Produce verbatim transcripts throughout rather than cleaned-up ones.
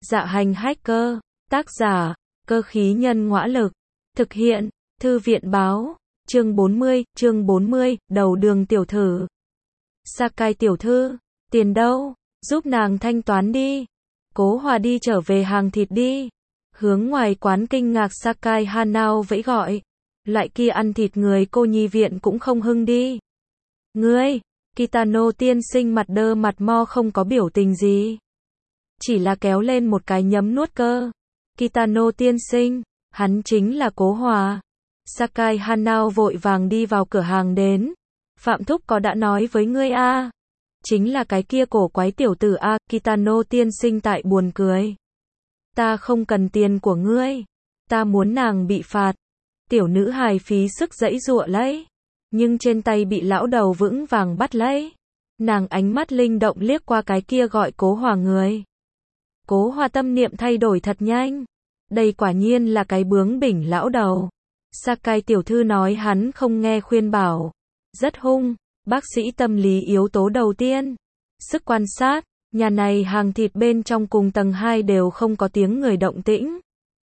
Dạ hành hacker, tác giả, cơ khí nhân ngõa lực, thực hiện, thư viện báo, chương bốn mươi, chương bốn mươi, đầu đường tiểu thử. Sakai tiểu thư, tiền đâu, giúp nàng thanh toán đi. Cố Hòa đi trở về hàng thịt đi. Hướng ngoài quán kinh ngạc Sakai Hanao vẫy gọi. Loại kia ăn thịt người cô nhi viện cũng không hưng đi. Ngươi, Kitano tiên sinh mặt đơ mặt mo không có biểu tình gì. Chỉ là kéo lên một cái nhấm nuốt cơ. Kitano tiên sinh, hắn chính là Cố Hòa. Sakai Hanao vội vàng đi vào cửa hàng đến. Phạm Thúc có đã nói với ngươi a à? Chính là cái kia cổ quái tiểu tử a à? Kitano tiên sinh tại buồn cười. Ta không cần tiền của ngươi. Ta muốn nàng bị phạt. Tiểu nữ hài phí sức giãy giụa lấy. Nhưng trên tay bị lão đầu vững vàng bắt lấy. Nàng ánh mắt linh động liếc qua cái kia gọi Cố Hòa người. Cố Hòa tâm niệm thay đổi thật nhanh. Đây quả nhiên là cái bướng bỉnh lão đầu. Sakai tiểu thư nói hắn không nghe khuyên bảo. Rất hung. Bác sĩ tâm lý yếu tố đầu tiên. Sức quan sát. Nhà này hàng thịt bên trong cùng tầng hai đều không có tiếng người động tĩnh.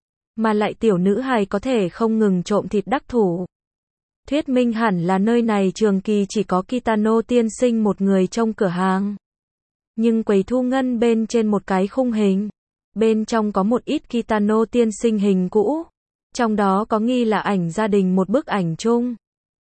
Mà lại tiểu nữ hài có thể không ngừng trộm thịt đắc thủ. Thuyết minh hẳn là nơi này trường kỳ chỉ có Kitano tiên sinh một người trong cửa hàng. Nhưng quầy thu ngân bên trên một cái khung hình. Bên trong có một ít Kitano tiên sinh hình cũ. Trong đó có nghi là ảnh gia đình một bức ảnh chung.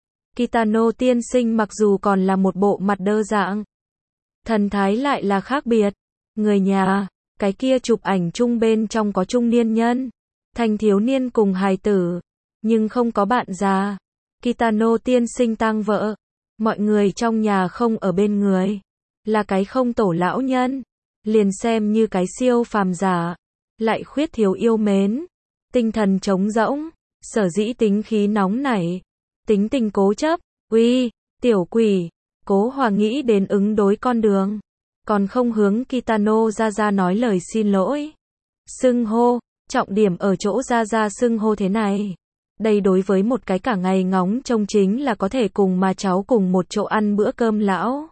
Kitano tiên sinh mặc dù còn là một bộ mặt đơ dạng. Thần thái lại là khác biệt. Người nhà, cái kia chụp ảnh chung bên trong có trung niên nhân. Thanh thiếu niên cùng hài tử. Nhưng không có bạn già. Kitano tiên sinh tang vợ. Mọi người trong nhà không ở bên người. Là cái không tổ lão nhân. Liền xem như cái siêu phàm giả. Lại khuyết thiếu yêu mến. Tinh thần trống rỗng. Sở dĩ tính khí nóng nảy. Tính tình cố chấp. Uy, tiểu quỷ. Cố Hòa nghĩ đến ứng đối con đường. Còn không hướng Kitano ra ra nói lời xin lỗi. Xưng hô. Trọng điểm ở chỗ ra ra xưng hô thế này. Đây đối với một cái cả ngày ngóng trông chính là có thể cùng mà cháu cùng một chỗ ăn bữa cơm lão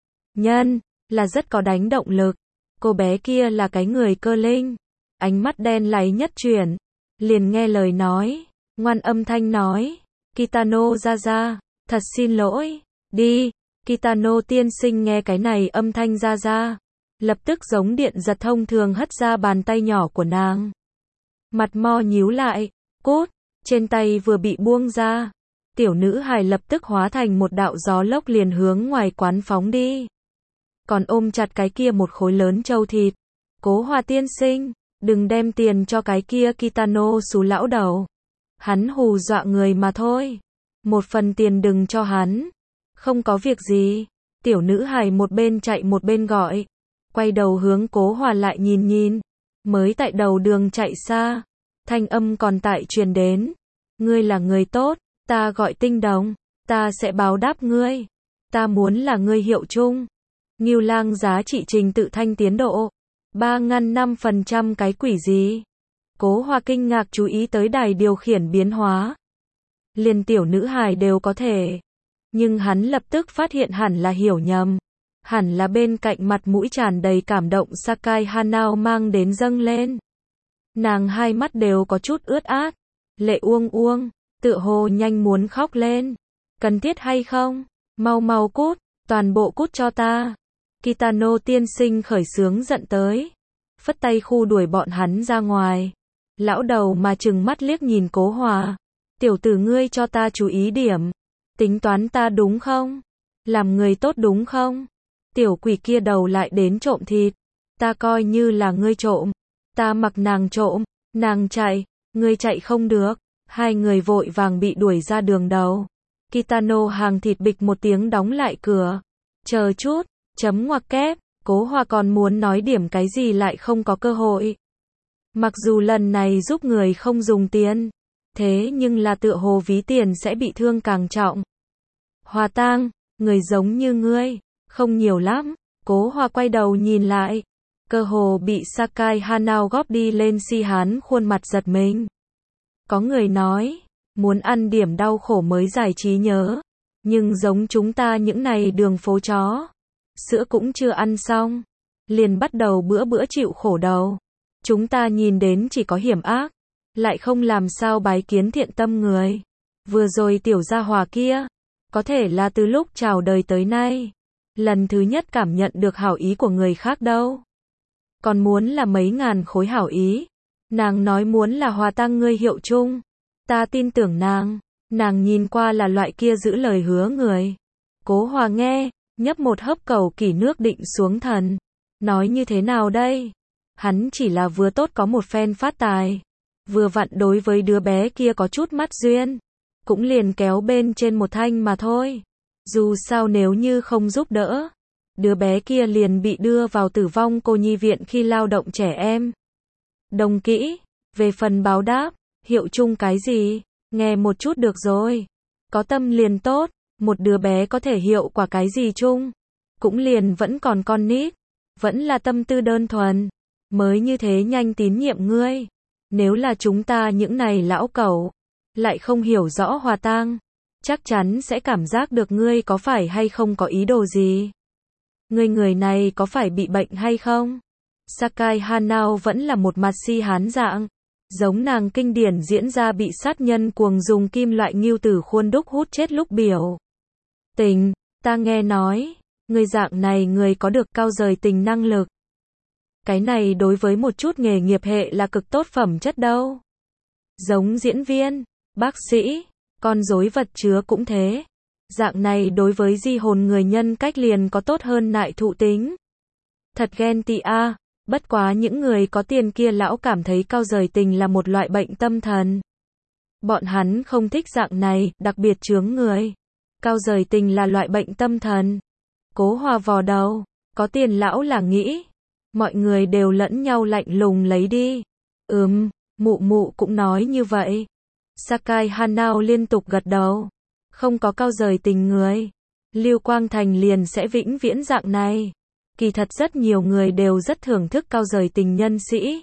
nhân, là rất có đánh động lực. Cô bé kia là cái người cơ linh. Ánh mắt đen láy nhất chuyển. Liền nghe lời nói. Ngoan âm thanh nói. Kitano ra ra, thật xin lỗi. Đi. Kitano tiên sinh nghe cái này âm thanh ra ra. Lập tức giống điện giật thông thường hất ra bàn tay nhỏ của nàng. Mặt mo nhíu lại. Cút. Trên tay vừa bị buông ra. Tiểu nữ hài lập tức hóa thành một đạo gió lốc liền hướng ngoài quán phóng đi. Còn ôm chặt cái kia một khối lớn trâu thịt. Cố Hòa tiên sinh, đừng đem tiền cho cái kia Kitano xú lão đầu. Hắn hù dọa người mà thôi. Một phần tiền đừng cho hắn. Không có việc gì. Tiểu nữ hài một bên chạy một bên gọi. Quay đầu hướng Cố Hòa lại nhìn nhìn. Mới tại đầu đường chạy xa. Thanh âm còn tại truyền đến. Ngươi là người tốt. Ta gọi Tinh Đồng. Ta sẽ báo đáp ngươi. Ta muốn là ngươi hiệu chung. Ngưu Lang giá trị trình tự thanh tiến độ. Ba ngăn năm phần trăm cái quỷ gì? Cố Hòa kinh ngạc chú ý tới đài điều khiển biến hóa. Liền tiểu nữ hài đều có thể. Nhưng hắn lập tức phát hiện hẳn là hiểu nhầm. Hẳn là bên cạnh mặt mũi tràn đầy cảm động Sakai Hanao mang đến dâng lên. Nàng hai mắt đều có chút ướt át. Lệ uông uông. Tựa hồ nhanh muốn khóc lên. Cần thiết hay không? Mau mau cút. Toàn bộ cút cho ta. Kitano tiên sinh khởi sướng giận tới. Phất tay khu đuổi bọn hắn ra ngoài. Lão đầu mà trừng mắt liếc nhìn Cố Hòa. Tiểu tử ngươi cho ta chú ý điểm. Tính toán ta đúng không? Làm người tốt đúng không? Tiểu quỷ kia đầu lại đến trộm thịt. Ta coi như là ngươi trộm. Ta mặc nàng trộm. Nàng chạy. Ngươi chạy không được. Hai người vội vàng bị đuổi ra đường đầu. Kitano hàng thịt bịch một tiếng đóng lại cửa. Chờ chút. Chấm ngoặc kép. Cố Hòa còn muốn nói điểm cái gì lại không có cơ hội. Mặc dù lần này giúp người không dùng tiền. Thế nhưng là tựa hồ ví tiền sẽ bị thương càng trọng. Hòa tang, người giống như ngươi. Không nhiều lắm. Cố Hòa quay đầu nhìn lại. Cơ hồ bị Sakai Hanao góp đi lên si hán khuôn mặt giật mình. Có người nói. Muốn ăn điểm đau khổ mới giải trí nhớ. Nhưng giống chúng ta những này đường phố chó. Sữa cũng chưa ăn xong. Liền bắt đầu bữa bữa chịu khổ đầu. Chúng ta nhìn đến chỉ có hiểm ác, lại không làm sao bái kiến thiện tâm người. Vừa rồi tiểu gia hòa kia, có thể là từ lúc chào đời tới nay, lần thứ nhất cảm nhận được hảo ý của người khác đâu. Còn muốn là mấy ngàn khối hảo ý. Nàng nói muốn là hòa tăng ngươi hiệu chung. Ta tin tưởng nàng. Nàng nhìn qua là loại kia giữ lời hứa người. Cố Hòa nghe, nhấp một hớp cầu kỷ nước định xuống thần. Nói như thế nào đây? Hắn chỉ là vừa tốt có một phen phát tài. Vừa vặn đối với đứa bé kia có chút mắt duyên. Cũng liền kéo bên trên một thanh mà thôi. Dù sao nếu như không giúp đỡ, đứa bé kia liền bị đưa vào tử vong cô nhi viện khi lao động trẻ em. Đồng kỹ, về phần báo đáp, hiệu chung cái gì? Nghe một chút được rồi. Có tâm liền tốt, một đứa bé có thể hiệu quả cái gì chung? Cũng liền vẫn còn con nít, vẫn là tâm tư đơn thuần, mới như thế nhanh tín nhiệm ngươi. Nếu là chúng ta những này lão cẩu, lại không hiểu rõ hòa tang, chắc chắn sẽ cảm giác được ngươi có phải hay không có ý đồ gì. Ngươi người này có phải bị bệnh hay không? Sakai Hanao vẫn là một mặt si hán dạng, giống nàng kinh điển diễn ra bị sát nhân cuồng dùng kim loại ngưu tử khuôn đúc hút chết lúc biểu tình. Ta nghe nói, người dạng này người có được cao rời tình năng lực. Cái này đối với một chút nghề nghiệp hệ là cực tốt phẩm chất đâu. Giống diễn viên, bác sĩ, con rối vật chứa cũng thế. Dạng này đối với di hồn người nhân cách liền có tốt hơn nại thụ tính. Thật ghen tị a, bất quá những người có tiền kia lão cảm thấy cao rời tình là một loại bệnh tâm thần. Bọn hắn không thích dạng này, đặc biệt chướng người. Cao rời tình là loại bệnh tâm thần. Cố Hòa vò đầu, có tiền lão là nghĩ. Mọi người đều lẫn nhau lạnh lùng lấy đi. Ừm, mụ mụ cũng nói như vậy. Sakai Hanao liên tục gật đầu. Không có cao rời tình người, Lưu Quang Thành liền sẽ vĩnh viễn dạng này. Kỳ thật rất nhiều người đều rất thưởng thức cao rời tình nhân sĩ.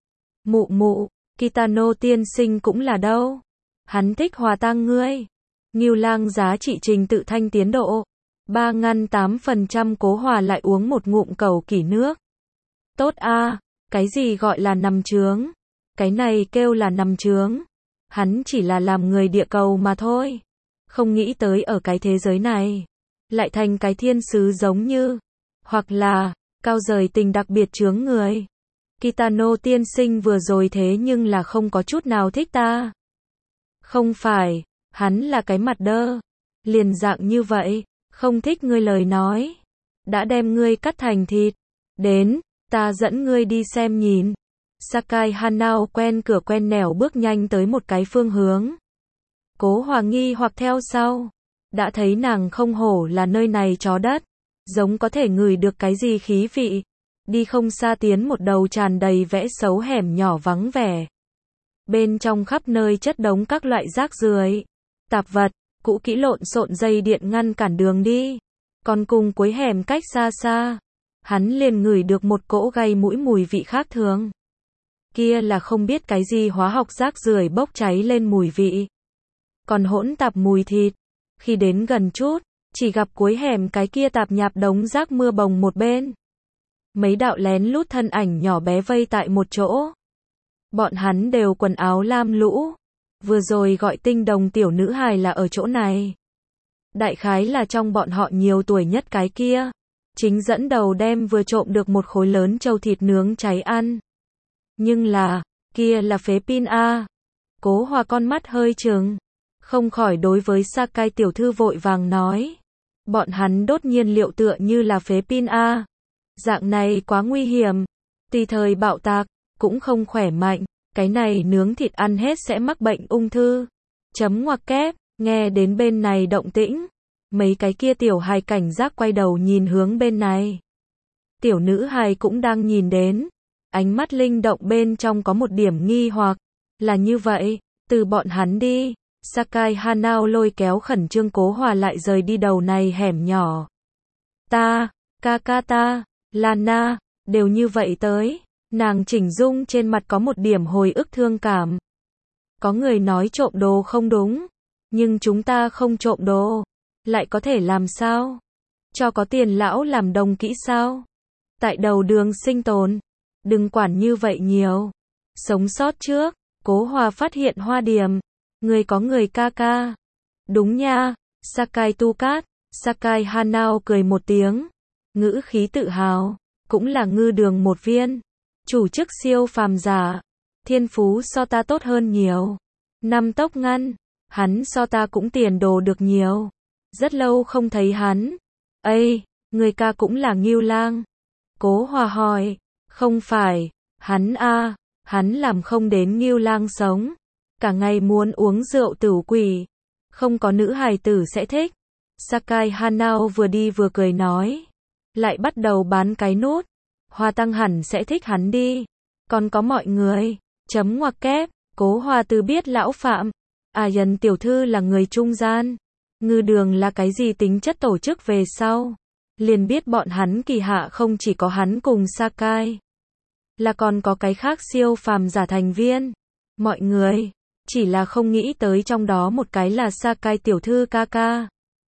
Mụ mụ, Kitano tiên sinh cũng là đâu. Hắn thích hòa tang ngươi. Ngưu Lang giá trị trình tự thanh tiến độ. ba ngăn tám phần trăm Cố Hòa lại uống một ngụm cầu kỷ nước. Tốt a, cái gì gọi là nằm chướng? Cái này kêu là nằm chướng. Hắn chỉ là làm người địa cầu mà thôi. Không nghĩ tới ở cái thế giới này, lại thành cái thiên sứ giống như, hoặc là, cao rời tình đặc biệt chướng người. Kitano tiên sinh vừa rồi thế nhưng là không có chút nào thích ta. Không phải, hắn là cái mặt đơ. Liền dạng như vậy, không thích ngươi lời nói. Đã đem ngươi cắt thành thịt. Đến, ta dẫn ngươi đi xem nhìn. Sakai Hanao quen cửa quen nẻo bước nhanh tới một cái phương hướng. Cố Hòa nghi hoặc theo sau. Đã thấy nàng không hổ là nơi này chó đất. Giống có thể ngửi được cái gì khí vị. Đi không xa tiến một đầu tràn đầy vẽ xấu hẻm nhỏ vắng vẻ. Bên trong khắp nơi chất đống các loại rác rưởi, tạp vật, cũ kỹ lộn xộn dây điện ngăn cản đường đi. Còn cùng cuối hẻm cách xa xa, hắn liền ngửi được một cỗ gây mũi mùi vị khác thường. Kia là không biết cái gì hóa học rác rưởi bốc cháy lên mùi vị. Còn hỗn tạp mùi thịt. Khi đến gần chút, chỉ gặp cuối hẻm cái kia tạp nhạp đống rác mưa bồng một bên. Mấy đạo lén lút thân ảnh nhỏ bé vây tại một chỗ. Bọn hắn đều quần áo lam lũ. Vừa rồi gọi tinh đồng tiểu nữ hài là ở chỗ này. Đại khái là trong bọn họ nhiều tuổi nhất cái kia. Chính dẫn đầu đem vừa trộm được một khối lớn trâu thịt nướng cháy ăn. Nhưng là, kia là phế pin a. Cố Hòa con mắt hơi trừng. Không khỏi đối với Sakai tiểu thư vội vàng nói. Bọn hắn đốt nhiên liệu tựa như là phế pin a. Dạng này quá nguy hiểm. Tùy thời bạo tạc, cũng không khỏe mạnh. Cái này nướng thịt ăn hết sẽ mắc bệnh ung thư. Chấm ngoặc kép, nghe đến bên này động tĩnh. Mấy cái kia tiểu hài cảnh giác quay đầu nhìn hướng bên này. Tiểu nữ hài cũng đang nhìn đến. Ánh mắt linh động bên trong có một điểm nghi hoặc. Là như vậy, từ bọn hắn đi. Sakai Hanao lôi kéo khẩn trương Cố Hòa lại rời đi đầu này hẻm nhỏ. Ta, Kakata, Lana, đều như vậy tới. Nàng chỉnh dung trên mặt có một điểm hồi ức thương cảm. Có người nói trộm đồ không đúng. Nhưng chúng ta không trộm đồ. Lại có thể làm sao? Cho có tiền lão làm đồng kỹ sao? Tại đầu đường sinh tồn. đừng quản như vậy nhiều. Sống sót trước, Cố Hòa phát hiện Hoa Điềm. Người có người ca ca. Đúng nha, Sakai Tu Cát, Sakai Hanao cười một tiếng. Ngữ khí tự hào, cũng là ngư đường một viên. Chủ chức siêu phàm giả. Thiên phú so ta tốt hơn nhiều. Năm tốc ngăn, hắn so ta cũng tiền đồ được nhiều. Rất lâu không thấy hắn. Ây, người ca cũng là Ngưu Lang. Cố Hòa hỏi, không phải, hắn a, hắn làm không đến Ngưu Lang sống. Cả ngày muốn uống rượu tửu quỷ. Không có nữ hài tử sẽ thích. Sakai Hanao vừa đi vừa cười nói. Lại bắt đầu bán cái nút. Hoa Tăng hẳn sẽ thích hắn đi. Còn có mọi người. Chấm ngoặc kép. Cố Hòa từ biết lão phạm. À dần tiểu thư là người trung gian. Ngư đường là cái gì tính chất tổ chức về sau. Liền biết bọn hắn kỳ hạ không chỉ có hắn cùng Sakai. Là còn có cái khác siêu phàm giả thành viên. Mọi người. Chỉ là không nghĩ tới trong đó một cái là Sakai tiểu thư ca ca.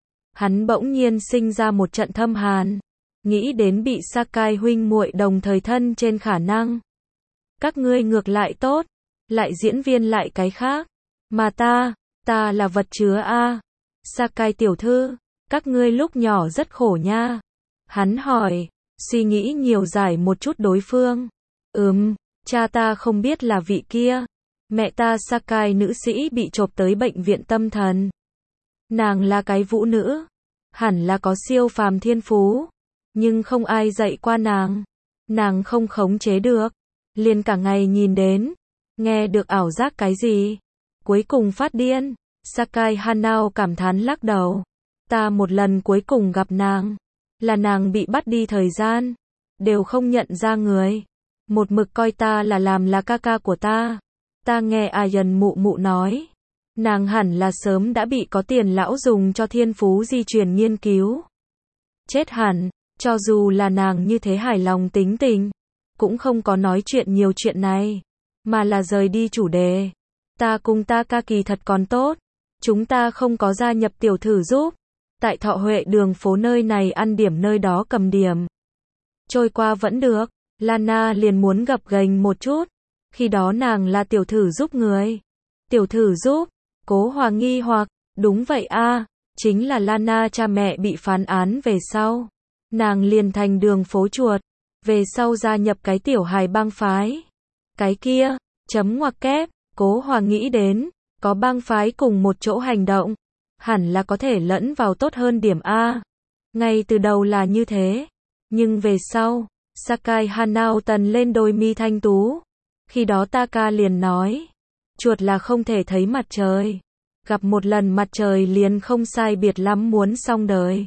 Hắn bỗng nhiên sinh ra một trận thâm hàn. Nghĩ đến bị Sakai huynh muội đồng thời thân trên khả năng. Các ngươi ngược lại tốt. Lại diễn viên lại cái khác. Mà ta, ta là vật chứa a. Sakai tiểu thư, các ngươi lúc nhỏ rất khổ nha. Hắn hỏi, suy nghĩ nhiều giải một chút đối phương. Ừm, cha ta không biết là vị kia. Mẹ ta Sakai nữ sĩ bị chộp tới bệnh viện tâm thần. Nàng là cái vũ nữ. Hẳn là có siêu phàm thiên phú. Nhưng không ai dạy qua nàng. Nàng không khống chế được. Liền cả ngày nhìn đến. Nghe được ảo giác cái gì. Cuối cùng phát điên. Sakai Hanao cảm thán lắc đầu. Ta một lần cuối cùng gặp nàng. Là nàng bị bắt đi thời gian. Đều không nhận ra người. Một mực coi ta là làm là ca ca của ta. Ta nghe à dần mụ mụ nói. Nàng hẳn là sớm đã bị có tiền lão dùng cho thiên phú di truyền nghiên cứu. Chết hẳn, cho dù là nàng như thế hài lòng tính tình. Cũng không có nói chuyện nhiều chuyện này. Mà là rời đi chủ đề. Ta cùng ta ca kỳ thật còn tốt. Chúng ta không có gia nhập tiểu thử giúp. Tại Thọ Huệ đường phố nơi này ăn điểm nơi đó cầm điểm. Trôi qua vẫn được. Lana liền muốn gập ghềnh một chút. Khi đó nàng là tiểu thử giúp người. Tiểu thử giúp. Cố Hòa nghi hoặc. Đúng vậy a, chính là Lana cha mẹ bị phán án về sau. Nàng liền thành đường phố chuột. Về sau gia nhập cái tiểu hài bang phái. Cái kia, chấm ngoặc kép. Cố Hòa nghĩ đến. Có bang phái cùng một chỗ hành động. Hẳn là có thể lẫn vào tốt hơn điểm A. Ngay từ đầu là như thế. Nhưng về sau, Sakai Hanao tần lên đôi mi thanh tú. Khi đó Taka liền nói. Chuột là không thể thấy mặt trời. Gặp một lần mặt trời liền không sai biệt lắm muốn xong đời.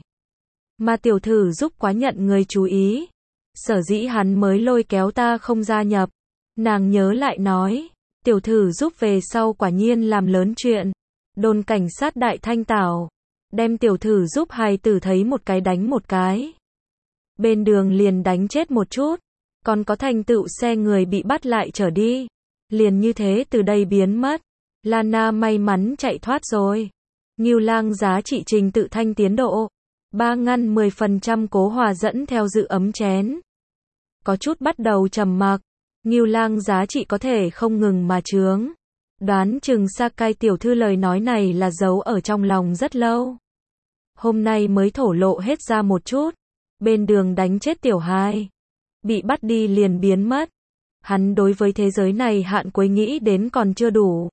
Mà tiểu thử giúp quá nhận người chú ý. Sở dĩ hắn mới lôi kéo ta không gia nhập. Nàng nhớ lại nói. Tiểu thử giúp về sau quả nhiên làm lớn chuyện. Đồn cảnh sát Đại Thanh Tảo. Đem tiểu thử giúp hài tử thấy một cái đánh một cái. Bên đường liền đánh chết một chút. Còn có thành tựu xe người bị bắt lại trở đi. Liền như thế từ đây biến mất. Lana may mắn chạy thoát rồi. Ngưu Lang giá trị trình tự thanh tiến độ. Ba ngăn mười phần trăm Cố Hòa dẫn theo dự ấm chén. Có chút bắt đầu trầm mặc. Ngưu Lang giá trị có thể không ngừng mà chướng. Đoán chừng Sakai tiểu thư lời nói này là giấu ở trong lòng rất lâu. Hôm nay mới thổ lộ hết ra một chút. Bên đường đánh chết tiểu hai. Bị bắt đi liền biến mất. Hắn đối với thế giới này hạn cuối nghĩ đến còn chưa đủ.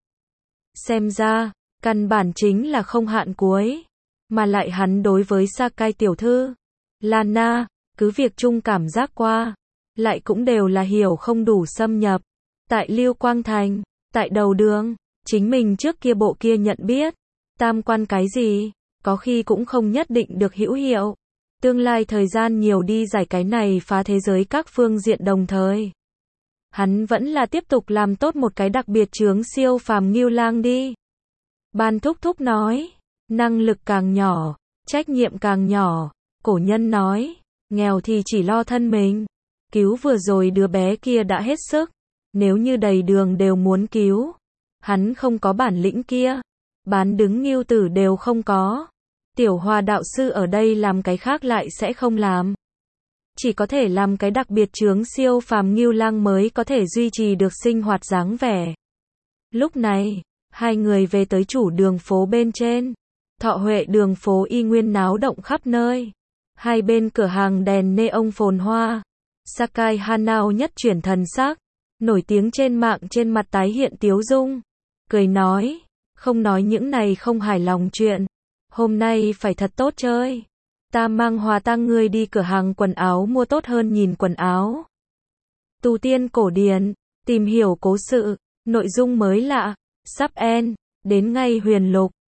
Xem ra, căn bản chính là không hạn cuối. Mà lại hắn đối với Sakai tiểu thư, Lana, cứ việc chung cảm giác qua. Lại cũng đều là hiểu không đủ xâm nhập. Tại Lưu Quang Thành, tại đầu đường, chính mình trước kia bộ kia nhận biết. Tam quan cái gì, có khi cũng không nhất định được hữu hiệu. Tương lai thời gian nhiều đi giải cái này phá thế giới các phương diện đồng thời. Hắn vẫn là tiếp tục làm tốt một cái đặc biệt chướng siêu phàm Ngưu Lang đi. Ban thúc thúc nói, năng lực càng nhỏ, trách nhiệm càng nhỏ. Cổ nhân nói, nghèo thì chỉ lo thân mình. Cứu vừa rồi đứa bé kia đã hết sức. Nếu như đầy đường đều muốn cứu. Hắn không có bản lĩnh kia. Bán đứng Ngưu tử đều không có. Tiểu Hòa đạo sư ở đây làm cái khác lại sẽ không làm. chỉ có thể làm cái đặc biệt chướng siêu phàm Ngưu Lang mới có thể duy trì được sinh hoạt dáng vẻ. Lúc này, hai người về tới chủ đường phố bên trên. Thọ Huệ đường phố y nguyên náo động khắp nơi. Hai bên cửa hàng đèn neon phồn hoa. Sakai Hanao nhất chuyển thần sắc, nổi tiếng trên mạng trên mặt tái hiện tiếu dung. Cười nói, không nói những này không hài lòng chuyện. Hôm nay phải thật tốt chơi. Ta mang Hòa Tăng ngươi đi cửa hàng quần áo mua tốt hơn nhìn quần áo. Tu tiên cổ điển, tìm hiểu cố sự, nội dung mới lạ, sắp end, đến ngay huyền lục.